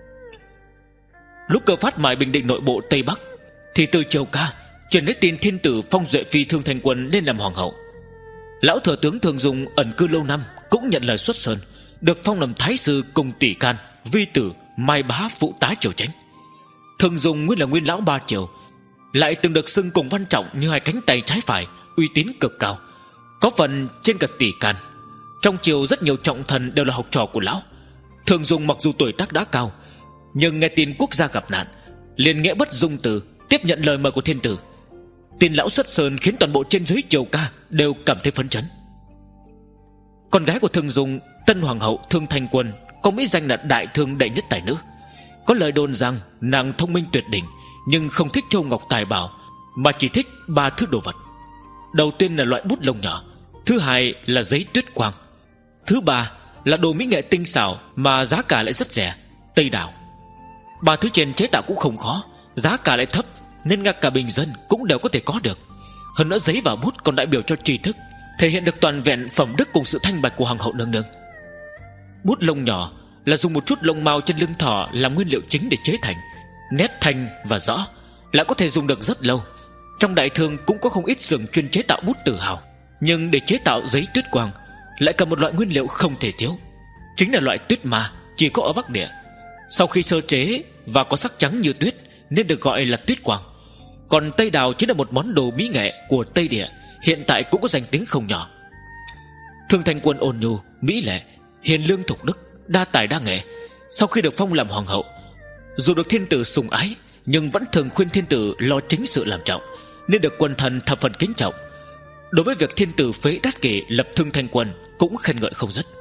Speaker 1: Lúc Cơ Phát mài bình định nội bộ Tây Bắc, thì từ Triều Ca truyền đến tin thiên tử phong Duệ Phi Thương Thành Quân lên làm hoàng hậu. Lão thừa tướng Thường Dùng ẩn cư lâu năm cũng nhận lời xuất sơn, được phong làm thái sư cùng tỷ can, vi tử, mai bá phụ tá triều chánh. Thường Dùng nguyên là nguyên lão ba triều, lại từng được xưng cùng Văn Trọng như hai cánh tay trái phải, uy tín cực cao, có phần trên cả tỷ can. Trong triều rất nhiều trọng thần đều là học trò của lão. Thường Dùng mặc dù tuổi tác đã cao, nhưng nghe tin quốc gia gặp nạn, liền nghĩa bất dung từ tiếp nhận lời mời của thiên tử. Tin lão xuất sơn khiến toàn bộ trên dưới Triều Ca đều cảm thấy phấn chấn. Con gái của Thường Dùng, tân hoàng hậu Thương Thành Quân, có mỹ danh là đại thương đệ nhất tài nữ. Có lời đồn rằng nàng thông minh tuyệt đỉnh, nhưng không thích châu ngọc tài bảo, mà chỉ thích ba thứ đồ vật. Đầu tiên là loại bút lông nhỏ, thứ hai là giấy tuyết quang, thứ ba là đồ mỹ nghệ tinh xảo mà giá cả lại rất rẻ, Tây Đào. Ba thứ trên chế tạo cũng không khó, giá cả lại thấp, nên ngay cả bình dân cũng đều có thể có được. Hơn nữa giấy và bút còn đại biểu cho tri thức, thể hiện được toàn vẹn phẩm đức cùng sự thanh bạch của hoàng hậu nương nương. Bút lông nhỏ là dùng một chút lông mao trên lưng thỏ làm nguyên liệu chính để chế thành, nét thanh và rõ, lại có thể dùng được rất lâu. Trong đại thương cũng có không ít xưởng chuyên chế tạo bút tử hào, nhưng để chế tạo giấy tuyết quang lại cần một loại nguyên liệu không thể thiếu, chính là loại tuyết ma, chỉ có ở Bắc Địa. Sau khi sơ chế và có sắc trắng như tuyết nên được gọi là tuyết quang. Còn Tây Đào chính là một món đồ mỹ nghệ của Tây Địa, hiện tại cũng có danh tiếng không nhỏ. Thương Thành Quân ôn nhu, mỹ lệ, hiền lương thục đức, đa tài đa nghệ. Sau khi được phong làm hoàng hậu, dù được thiên tử sủng ái, nhưng vẫn thường khuyên thiên tử lo chính sự làm trọng, nên được quần thần thập phần kính trọng. Đối với việc thiên tử phế Đát Kỷ lập Thương Thành Quân cũng khen ngợi không dứt.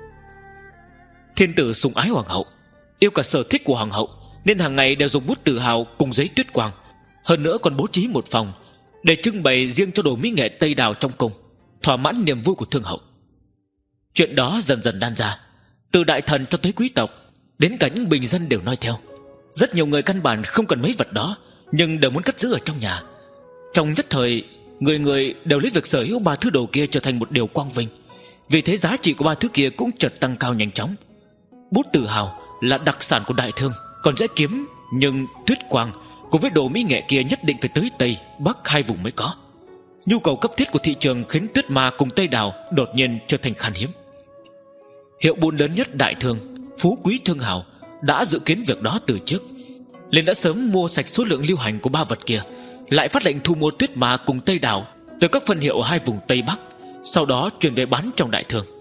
Speaker 1: Thiên tử sủng ái hoàng hậu, yêu cả sở thích của hoàng hậu, nên hàng ngày đều dùng bút tự hào cùng giấy tuyết quang. Hơn nữa còn bố trí một phòng để trưng bày riêng cho đồ mỹ nghệ Tây Đào trong cung, thỏa mãn niềm vui của thương hậu. Chuyện đó dần dần đan ra, từ đại thần cho tới quý tộc, đến cả những bình dân đều nói theo. Rất nhiều người căn bản không cần mấy vật đó, nhưng đều muốn cất giữ ở trong nhà. Trong nhất thời, người người đều lấy việc sở hữu ba thứ đồ kia trở thành một điều quang vinh. Vì thế giá trị của ba thứ kia cũng chợt tăng cao nhanh chóng. Bút tự hào là đặc sản của đại thương, còn dễ kiếm, nhưng tuyết quang cùng với đồ mỹ nghệ kia nhất định phải tới Tây, Bắc hai vùng mới có. Nhu cầu cấp thiết của thị trường khiến tuyết ma cùng Tây Đào đột nhiên trở thành khan hiếm. Hiệu buôn lớn nhất đại thương, Phú Quý Thương Hào, đã dự kiến việc đó từ trước, nên đã sớm mua sạch số lượng lưu hành của ba vật kia, lại phát lệnh thu mua tuyết ma cùng Tây Đào từ các phân hiệu ở hai vùng Tây Bắc, sau đó chuyển về bán trong đại thương.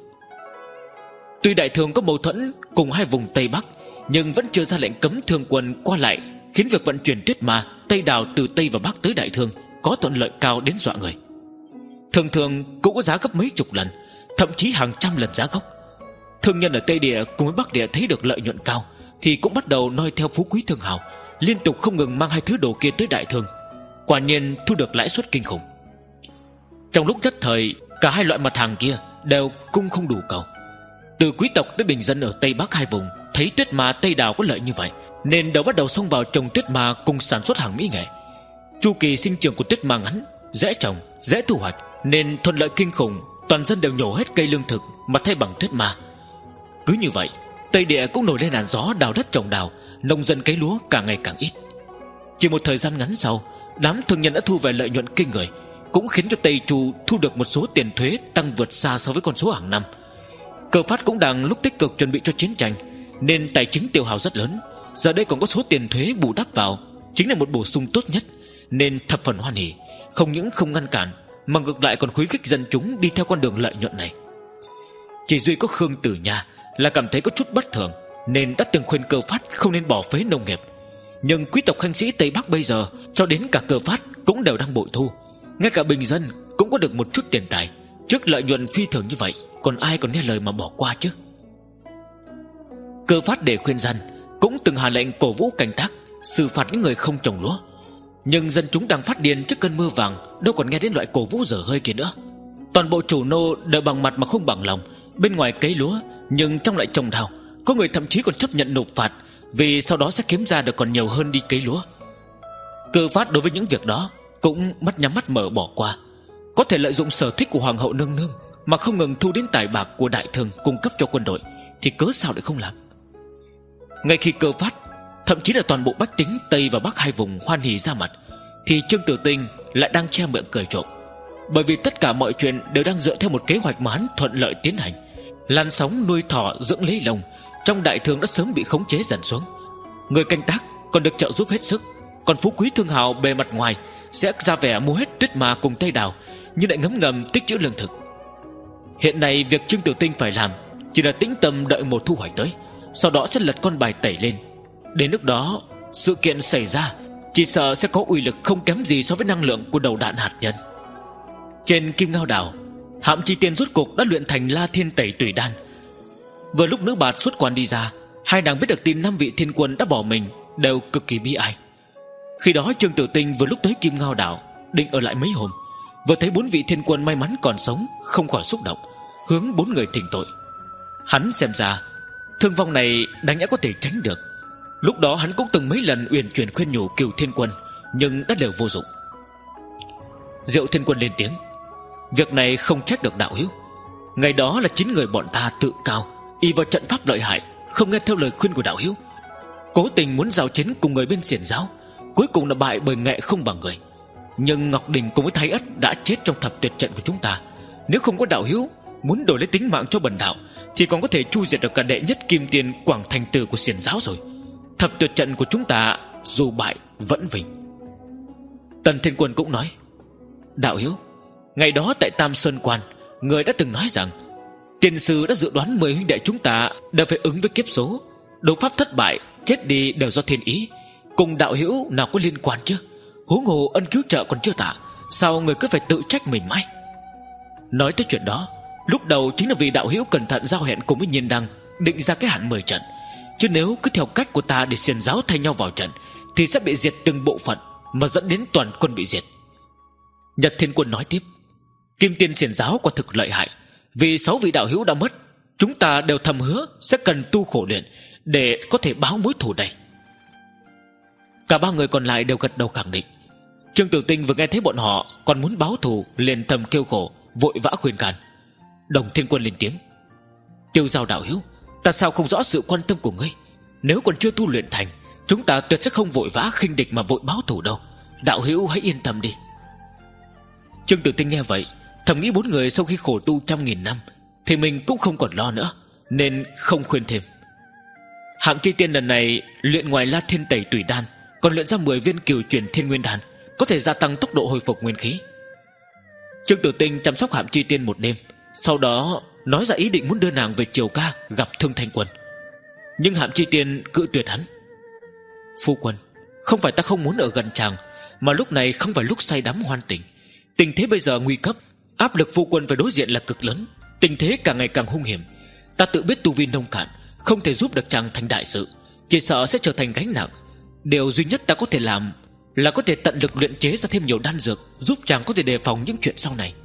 Speaker 1: Tuy đại thương có mâu thuẫn cùng hai vùng Tây Bắc, nhưng vẫn chưa ra lệnh cấm thương quân qua lại, khiến việc vận chuyển tuyết ma Tây Đào từ Tây và Bắc tới đại thương có thuận lợi cao đến dọa người. Thường thường cũng có giá gấp mấy chục lần, thậm chí hàng trăm lần giá gốc. Thương nhân ở Tây Địa cùng với Bắc Địa thấy được lợi nhuận cao, thì cũng bắt đầu noi theo Phú Quý Thương Hào, liên tục không ngừng mang hai thứ đồ kia tới đại thương. Quả nhiên thu được lãi suất kinh khủng. Trong lúc nhất thời, cả hai loại mặt hàng kia đều cung không đủ cầu. Từ quý tộc tới bình dân ở Tây Bắc hai vùng thấy tuyết ma Tây Đào có lợi như vậy, nên đều bắt đầu xông vào trồng tuyết ma cùng sản xuất hàng mỹ nghệ. Chu kỳ sinh trưởng của tuyết ma ngắn, dễ trồng, dễ thu hoạch, nên thuận lợi kinh khủng. Toàn dân đều nhổ hết cây lương thực mà thay bằng tuyết ma. Cứ như vậy, Tây Địa cũng nổi lên làn gió đào đất trồng đào, nông dân cấy lúa càng ngày càng ít. Chỉ một thời gian ngắn sau, đám thương nhân đã thu về lợi nhuận kinh người, cũng khiến cho Tây Chu thu được một số tiền thuế tăng vượt xa so với con số hàng năm. Cơ Phát cũng đang lúc tích cực chuẩn bị cho chiến tranh, nên tài chính tiêu hao rất lớn. Giờ đây còn có số tiền thuế bù đắp vào, chính là một bổ sung tốt nhất, nên thập phần hoan hỉ. Không những không ngăn cản, mà ngược lại còn khuyến khích dân chúng đi theo con đường lợi nhuận này. Chỉ duy có Khương Tử Nha là cảm thấy có chút bất thường, nên đã từng khuyên Cơ Phát không nên bỏ phế nông nghiệp. Nhưng quý tộc khanh sĩ Tây Bắc bây giờ, cho đến cả Cơ Phát cũng đều đang bội thu. Ngay cả bình dân cũng có được một chút tiền tài. Trước lợi nhuận phi thường như vậy, còn ai còn nghe lời mà bỏ qua chứ? Cơ Phát để khuyên dân cũng từng hạ lệnh cổ vũ canh tác, xử phạt những người không trồng lúa. Nhưng dân chúng đang phát điên trước cơn mưa vàng, đâu còn nghe đến loại cổ vũ dở hơi kia nữa. Toàn bộ chủ nô đều bằng mặt mà không bằng lòng. Bên ngoài cấy lúa nhưng trong lại trồng đào. Có người thậm chí còn chấp nhận nộp phạt, vì sau đó sẽ kiếm ra được còn nhiều hơn đi cấy lúa. Cơ Phát đối với những việc đó cũng mắt nhắm mắt mở bỏ qua. Có thể lợi dụng sở thích của hoàng hậu nương nương mà không ngừng thu đến tài bạc của đại thương cung cấp cho quân đội, thì cớ sao lại không làm? Ngay khi Cơ Phát, thậm chí là toàn bộ bách tính Tây và Bắc hai vùng hoan hỉ ra mặt, thì Trương Tử Tinh lại đang che miệng cười trộm. Bởi vì tất cả mọi chuyện đều đang dựa theo một kế hoạch mà hắn thuận lợi tiến hành. Làn sóng nuôi thỏ dưỡng lấy lồng trong đại thương đã sớm bị khống chế dần xuống. Người canh tác còn được trợ giúp hết sức, còn phú quý thương hào bề mặt ngoài sẽ ra vẻ mua hết tuyết ma cùng tây đào, nhưng lại ngấm ngầm tích trữ lương thực. Hiện nay việc Trương Tử Tinh phải làm chỉ là tĩnh tâm đợi một thu hoạch tới, sau đó sẽ lật con bài tẩy lên. Đến lúc đó sự kiện xảy ra chỉ sợ sẽ có uy lực không kém gì so với năng lượng của đầu đạn hạt nhân. Trên Kim Ngao Đảo, Hạm Chi Tiên rốt cục đã luyện thành La Thiên Tẩy Tùy Đan. Vừa lúc nữ bạt xuất quan đi ra, hai nàng biết được tin năm vị thiên quân đã bỏ mình, đều cực kỳ bi ai. Khi đó Trương Tử Tinh vừa lúc tới Kim Ngao Đảo, định ở lại mấy hôm. Vừa thấy bốn vị thiên quân may mắn còn sống, không khỏi xúc động, hướng bốn người thỉnh tội. Hắn xem ra thương vong này đáng lẽ có thể tránh được. Lúc đó hắn cũng từng mấy lần uyển chuyển khuyên nhủ Cửu Thiên Quân, nhưng đã đều vô dụng. Diệu Thiên Quân lên tiếng: việc này không trách được đạo hữu. Ngày đó là chín người bọn ta tự cao, y vào trận pháp lợi hại, không nghe theo lời khuyên của đạo hữu, cố tình muốn giao chiến cùng người bên xiển giáo, cuối cùng là bại bởi nghệ không bằng người. Nhưng Ngọc Đình cùng với Thái Ất đã chết trong thập tuyệt trận của chúng ta. Nếu không có đạo hữu muốn đổi lấy tính mạng cho bần đạo, thì còn có thể chu diệt được cả đệ nhất kim tiền Quảng Thành Tử của xiển giáo rồi. Thập tuyệt trận của chúng ta dù bại vẫn vinh. Tần Thiên Quân cũng nói: đạo hữu, ngày đó tại Tam Sơn Quan, người đã từng nói rằng tiền sư đã dự đoán mười huynh đệ chúng ta đều phải ứng với kiếp số, đấu pháp thất bại, chết đi đều do thiên ý. Cùng đạo hữu nào có liên quan chứ? Huống hồ ân cứu trợ còn chưa tạ, sao người cứ phải tự trách mình mãi? Nói tới chuyện đó, lúc đầu chính là vì đạo hữu cẩn thận giao hẹn cùng với Nhiên Đăng, định ra cái hạn mười trận. Chứ nếu cứ theo cách của ta để xiển giáo thay nhau vào trận, thì sẽ bị diệt từng bộ phận, mà dẫn đến toàn quân bị diệt. Nhật Thiên Quân nói tiếp: Kim Tiên xiển giáo quả thực lợi hại. Vì sáu vị đạo hữu đã mất, chúng ta đều thầm hứa sẽ cần tu khổ luyện để có thể báo mối thù này. Cả ba người còn lại đều gật đầu khẳng định. Trương Tử Tinh vừa nghe thấy bọn họ còn muốn báo thù, liền thầm kêu khổ, vội vã khuyên can. Đồng Thiên Quân lên tiếng: Tiêu Giao đạo hữu, ta sao không rõ sự quan tâm của ngươi. Nếu còn chưa tu luyện thành, chúng ta tuyệt sẽ không vội vã khinh địch mà vội báo thù đâu. Đạo hữu hãy yên tâm đi. Trương Tử Tinh nghe vậy, thầm nghĩ bốn người sau khi khổ tu trăm nghìn năm thì mình cũng không còn lo nữa, nên không khuyên thêm. Hạng Chi Tiên lần này luyện ngoài La Thiên Tẩy Tùy Đan, còn luyện ra mười viên Cửu Chuyển Thiên Nguyên Đan, có thể gia tăng tốc độ hồi phục nguyên khí. Trương Tử Tinh chăm sóc Hạng Chi Tiên một đêm, sau đó nói ra ý định muốn đưa nàng về Triều Ca gặp Thương Thanh Quân. Nhưng Hạng Chi Tiên cự tuyệt hắn: Phu quân, không phải ta không muốn ở gần chàng, mà lúc này không phải lúc say đắm hoan tình. Tình thế bây giờ nguy cấp, áp lực phu quân phải đối diện là cực lớn, tình thế càng ngày càng hung hiểm. Ta tự biết tu vi nông cạn, không thể giúp được chàng thành đại sự, chỉ sợ sẽ trở thành gánh nặng. Điều duy nhất ta có thể làm là có thể tận lực luyện chế ra thêm nhiều đan dược, giúp chàng có thể đề phòng những chuyện sau này.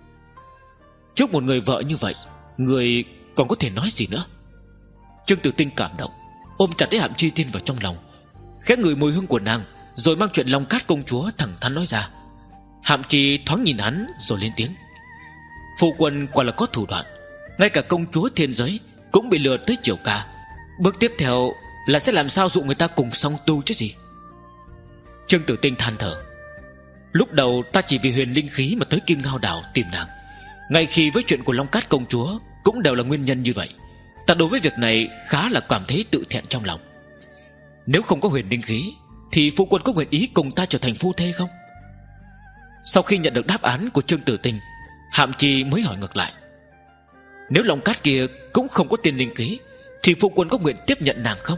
Speaker 1: Trước một người vợ như vậy, người còn có thể nói gì nữa? Trương Tử Tinh cảm động, ôm chặt lấy Hạng Chi Tiên vào trong lòng, khẽ ngửi mùi hương của nàng, rồi mang chuyện Long Cát công chúa thẳng thắn nói ra. Hạng Chi thoáng nhìn hắn rồi lên tiếng: Phu quân quả là có thủ đoạn, ngay cả công chúa thiên giới cũng bị lừa tới Triều Ca. Bước tiếp theo là sẽ làm sao dụ người ta cùng song tu chứ gì. Trương Tử Tinh than thở: Lúc đầu ta chỉ vì huyền linh khí mà tới Kim Ngao Đảo tìm nàng, ngay khi với chuyện của Long Cát công chúa cũng đều là nguyên nhân như vậy. Ta đối với việc này khá là cảm thấy tự thẹn trong lòng. Nếu không có huyền linh khí thì phu quân có nguyện ý cùng ta trở thành phu thê không? Sau khi nhận được đáp án của Trương Tử Tinh, Hạm Chi mới hỏi ngược lại: Nếu Long Cát kia cũng không có tiên linh khí, thì phu quân có nguyện tiếp nhận nàng không?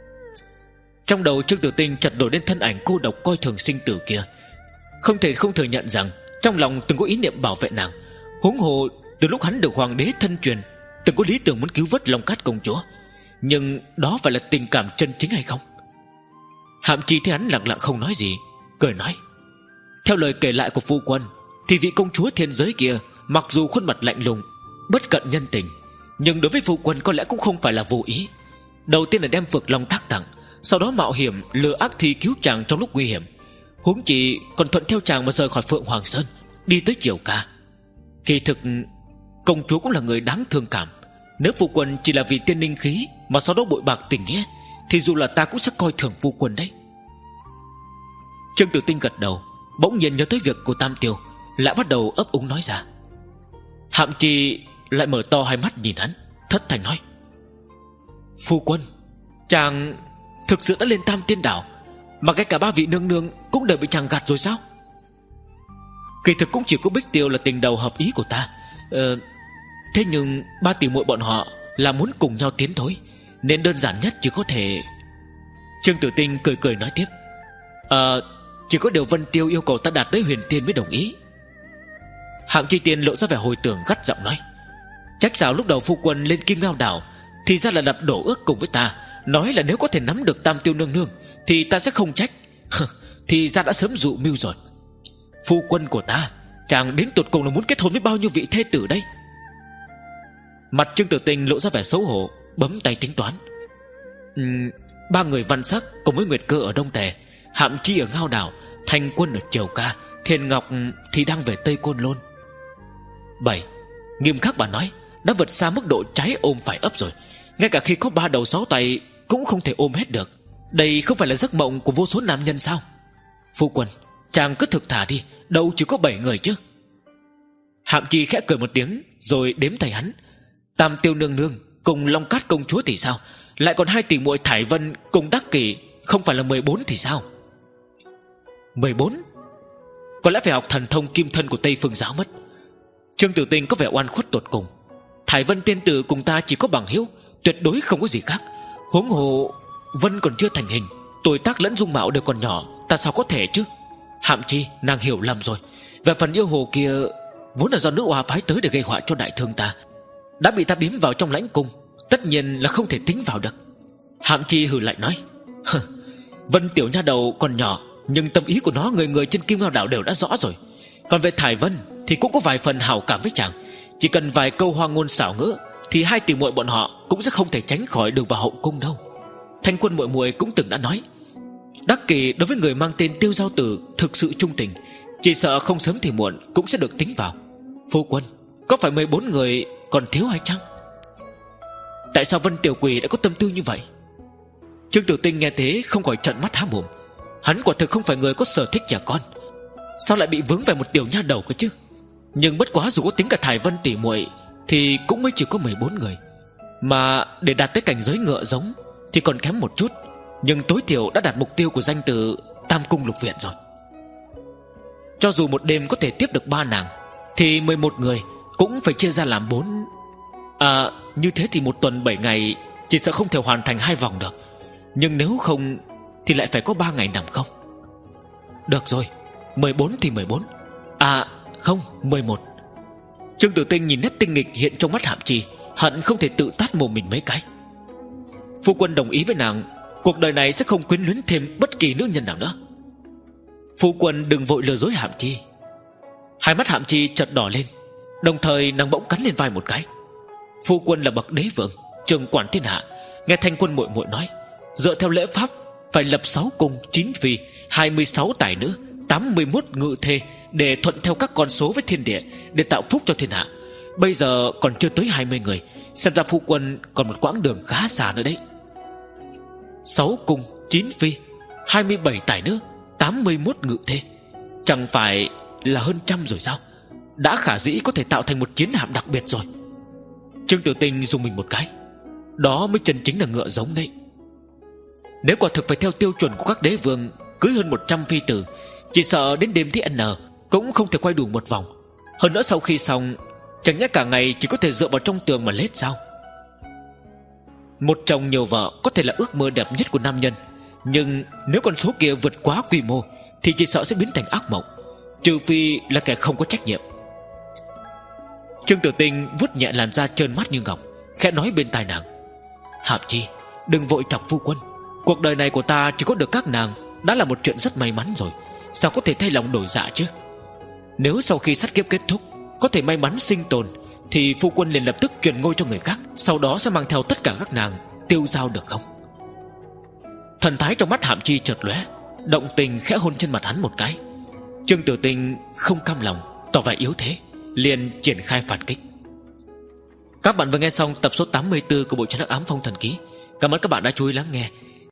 Speaker 1: Trong đầu Trương Tử Tinh chợt nổi lên thân ảnh cô độc coi thường sinh tử kia. Không thể không thừa nhận rằng trong lòng từng có ý niệm bảo vệ nàng. Huống hồ từ lúc hắn được hoàng đế thân truyền, từng có lý tưởng muốn cứu vớt Long Cát công chúa. Nhưng đó phải là tình cảm chân chính hay không? Hạm Chi thấy hắn lặng lặng không nói gì, cười nói: Theo lời kể lại của phu quân, thì vị công chúa thiên giới kia mặc dù khuôn mặt lạnh lùng, bất cận nhân tình, nhưng đối với phu quân có lẽ cũng không phải là vô ý. Đầu tiên là đem Phược Long thác tặng, sau đó mạo hiểm lừa ác thi cứu chàng trong lúc nguy hiểm. Huống chi còn thuận theo chàng mà rời khỏi Phượng Hoàng Sơn, đi tới Triều Ca. Kỳ thực công chúa cũng là người đáng thương cảm. Nếu phu quân chỉ là vì tiên linh khí mà sau đó bội bạc tình nghĩa, thì dù là ta cũng sẽ coi thường phu quân đấy. Trương Tử Tinh gật đầu, bỗng nhiên nhớ tới việc của Tam Tiêu, lại bắt đầu ấp úng nói ra. Hạm Chi lại mở to hai mắt nhìn hắn, thất thanh nói: Phu quân, chàng thực sự đã lên Tam Tiên Đảo, mà ngay cả ba vị nương nương cũng đều bị chàng gạt rồi sao? Kỳ thực cũng chỉ có Bích Tiêu là tình đầu hợp ý của ta. ờ, Thế nhưng ba tỷ muội bọn họ là muốn cùng nhau tiến thối, nên đơn giản nhất chỉ có thể... Trương Tử Tinh cười cười nói tiếp: Ờ, chỉ có điều Vân Tiêu yêu cầu ta đạt tới huyền tiên mới đồng ý. Hạng Chi Tiên lộ ra vẻ hồi tưởng, gắt giọng nói: Trách sao lúc đầu phu quân lên Kim Ngao Đảo thì ra là lập đổ ước cùng với ta, nói là nếu có thể nắm được Tam Tiêu nương nương thì ta sẽ không trách. Thì ra đã sớm dụ mưu rồi. Phu quân của ta, chàng đến tột cùng là muốn kết hôn với bao nhiêu vị thê tử đây? Mặt Trương Tử Tinh lộ ra vẻ xấu hổ, bấm tay tính toán. uhm, Ba người Văn Sắc cùng với Nguyệt Cơ ở Đông Tề, Hạm Chi ở Ngao Đảo, Thanh Quân ở Triều Ca, Thiên Ngọc thì đang về Tây Côn Lôn. Bảy, nghiêm khắc bà nói, đã vượt xa mức độ trái ôm phải ấp rồi. Ngay cả khi có ba đầu sáu tay cũng không thể ôm hết được. Đây không phải là giấc mộng của vô số nam nhân sao? Phu quân, chàng cứ thực thà đi, đâu chỉ có bảy người chứ. Hạm Chi khẽ cười một tiếng rồi đếm tay hắn. Tam Tiêu nương nương cùng Long Cát công chúa thì sao? Lại còn hai tỷ muội Thải Vân cùng Đắc Kỷ, không phải là mười bốn thì sao? Mười bốn? Có lẽ phải học thần thông kim thân của Tây Phương giáo mất. Trương Tử Tinh có vẻ oan khuất tột cùng. Thải Vân tiên tử cùng ta chỉ có bằng hữu, tuyệt đối không có gì khác. Huống hồ Vân còn chưa thành hình, tuổi tác lẫn dung mạo đều còn nhỏ, ta sao có thể chứ? Hạm Chi, nàng hiểu lầm rồi. Về phần yêu hồ kia vốn là do nữ oa phái tới để gây họa cho đại thương ta, đã bị ta biếm vào trong lãnh cung, tất nhiên là không thể tính vào được. Hạm Chi hừ lại nói: Vân tiểu nha đầu còn nhỏ, nhưng tâm ý của nó người người trên Kim Ngao Đảo đều đã rõ rồi. Còn về Thải Vân thì cũng có vài phần hảo cảm với chàng, chỉ cần vài câu hoa ngôn xảo ngữ thì hai tỷ muội bọn họ cũng sẽ không thể tránh khỏi đường vào hậu cung đâu. Thanh Quân muội muội cũng từng đã nói, Đắc Kỷ đối với người mang tên Tiêu Giao Tử thực sự trung tình, chỉ sợ không sớm thì muộn cũng sẽ được tính vào. Phu quân, có phải mười bốn người còn thiếu hay chăng? Tại sao Vân tiểu quỷ đã có tâm tư như vậy? Trương Tử Tinh nghe thế không khỏi trợn mắt há mồm. Hắn quả thực không phải người có sở thích trẻ con, sao lại bị vướng về một tiểu nha đầu cơ chứ? Nhưng bất quá dù có tính cả Thải Vân tỷ muội thì cũng mới chỉ có mười bốn người, mà để đạt tới cảnh giới ngựa giống thì còn kém một chút, nhưng tối thiểu đã đạt mục tiêu của danh từ Tam Cung Lục Viện rồi. Cho dù một đêm có thể tiếp được ba nàng thì mười một người cũng phải chia ra làm bốn. À, như thế thì một tuần bảy ngày chỉ sợ không thể hoàn thành hai vòng được. Nhưng nếu không thì lại phải có ba ngày nằm không. Được rồi, mười bốn thì mười bốn. À không, mười một. Trương Tử Tinh nhìn nét tinh nghịch hiện trong mắt Hạm Chi, hận không thể tự tát mồm mình mấy cái. Phu quân đồng ý với nàng, cuộc đời này sẽ không quyến luyến thêm bất kỳ nữ nhân nào nữa. Phu quân đừng vội lừa dối Hạm Chi. Hai mắt Hạm Chi chợt đỏ lên, đồng thời nàng bỗng cắn lên vai một cái. Phu quân là bậc đế vương, trường quản thiên hạ, nghe Thanh Quân muội muội nói, dựa theo lễ pháp phải lập sáu cung, chín phi, hai mươi sáu tài nữ, tám mươi mốt ngự thê, để thuận theo các con số với thiên địa, để tạo phúc cho thiên hạ. Bây giờ còn chưa tới hai mươi người, xem ra phu quân còn một quãng đường khá xa nữa đấy. Sáu cung, chín phi, hai mươi bảy tài nữ, tám mươi mốt ngự thê, chẳng phải là hơn trăm rồi sao? Đã khả dĩ có thể tạo thành một chiến hạm đặc biệt rồi. Trương Tử Tinh dùng mình một cái. Đó mới chân chính là ngựa giống đấy. Nếu quả thực phải theo tiêu chuẩn của các đế vương, cưới hơn một trăm phi tử, chỉ sợ đến đêm thi N cũng không thể quay đủ một vòng. Hơn nữa sau khi xong, chẳng nhẽ cả ngày chỉ có thể dựa vào trong tường mà lết sao? Một chồng nhiều vợ có thể là ước mơ đẹp nhất của nam nhân, nhưng nếu con số kia vượt quá quy mô thì chỉ sợ sẽ biến thành ác mộng, trừ phi là kẻ không có trách nhiệm. Trương Tử Tinh vuốt nhẹ làn da trơn mát như ngọc, khẽ nói bên tai nàng: Hạp Chi, đừng vội chọc phu quân. Cuộc đời này của ta chỉ có được các nàng đã là một chuyện rất may mắn rồi, sao có thể thay lòng đổi dạ chứ? Nếu sau khi sát kiếp kết thúc có thể may mắn sinh tồn, thì phu quân liền lập tức truyền ngôi cho người khác, sau đó sẽ mang theo tất cả các nàng tiêu dao được không? Thần thái trong mắt Hàm Chi chợt lóe, động tình khẽ hôn trên mặt hắn một cái. Trương Tử Tinh không cam lòng, tỏ vẻ yếu thế, liền triển khai phản kích. Các bạn vừa nghe xong tập số tám mươi tư của bộ truyện Hắc Ám Phong Thần Ký. Cảm ơn các bạn đã chú ý lắng nghe.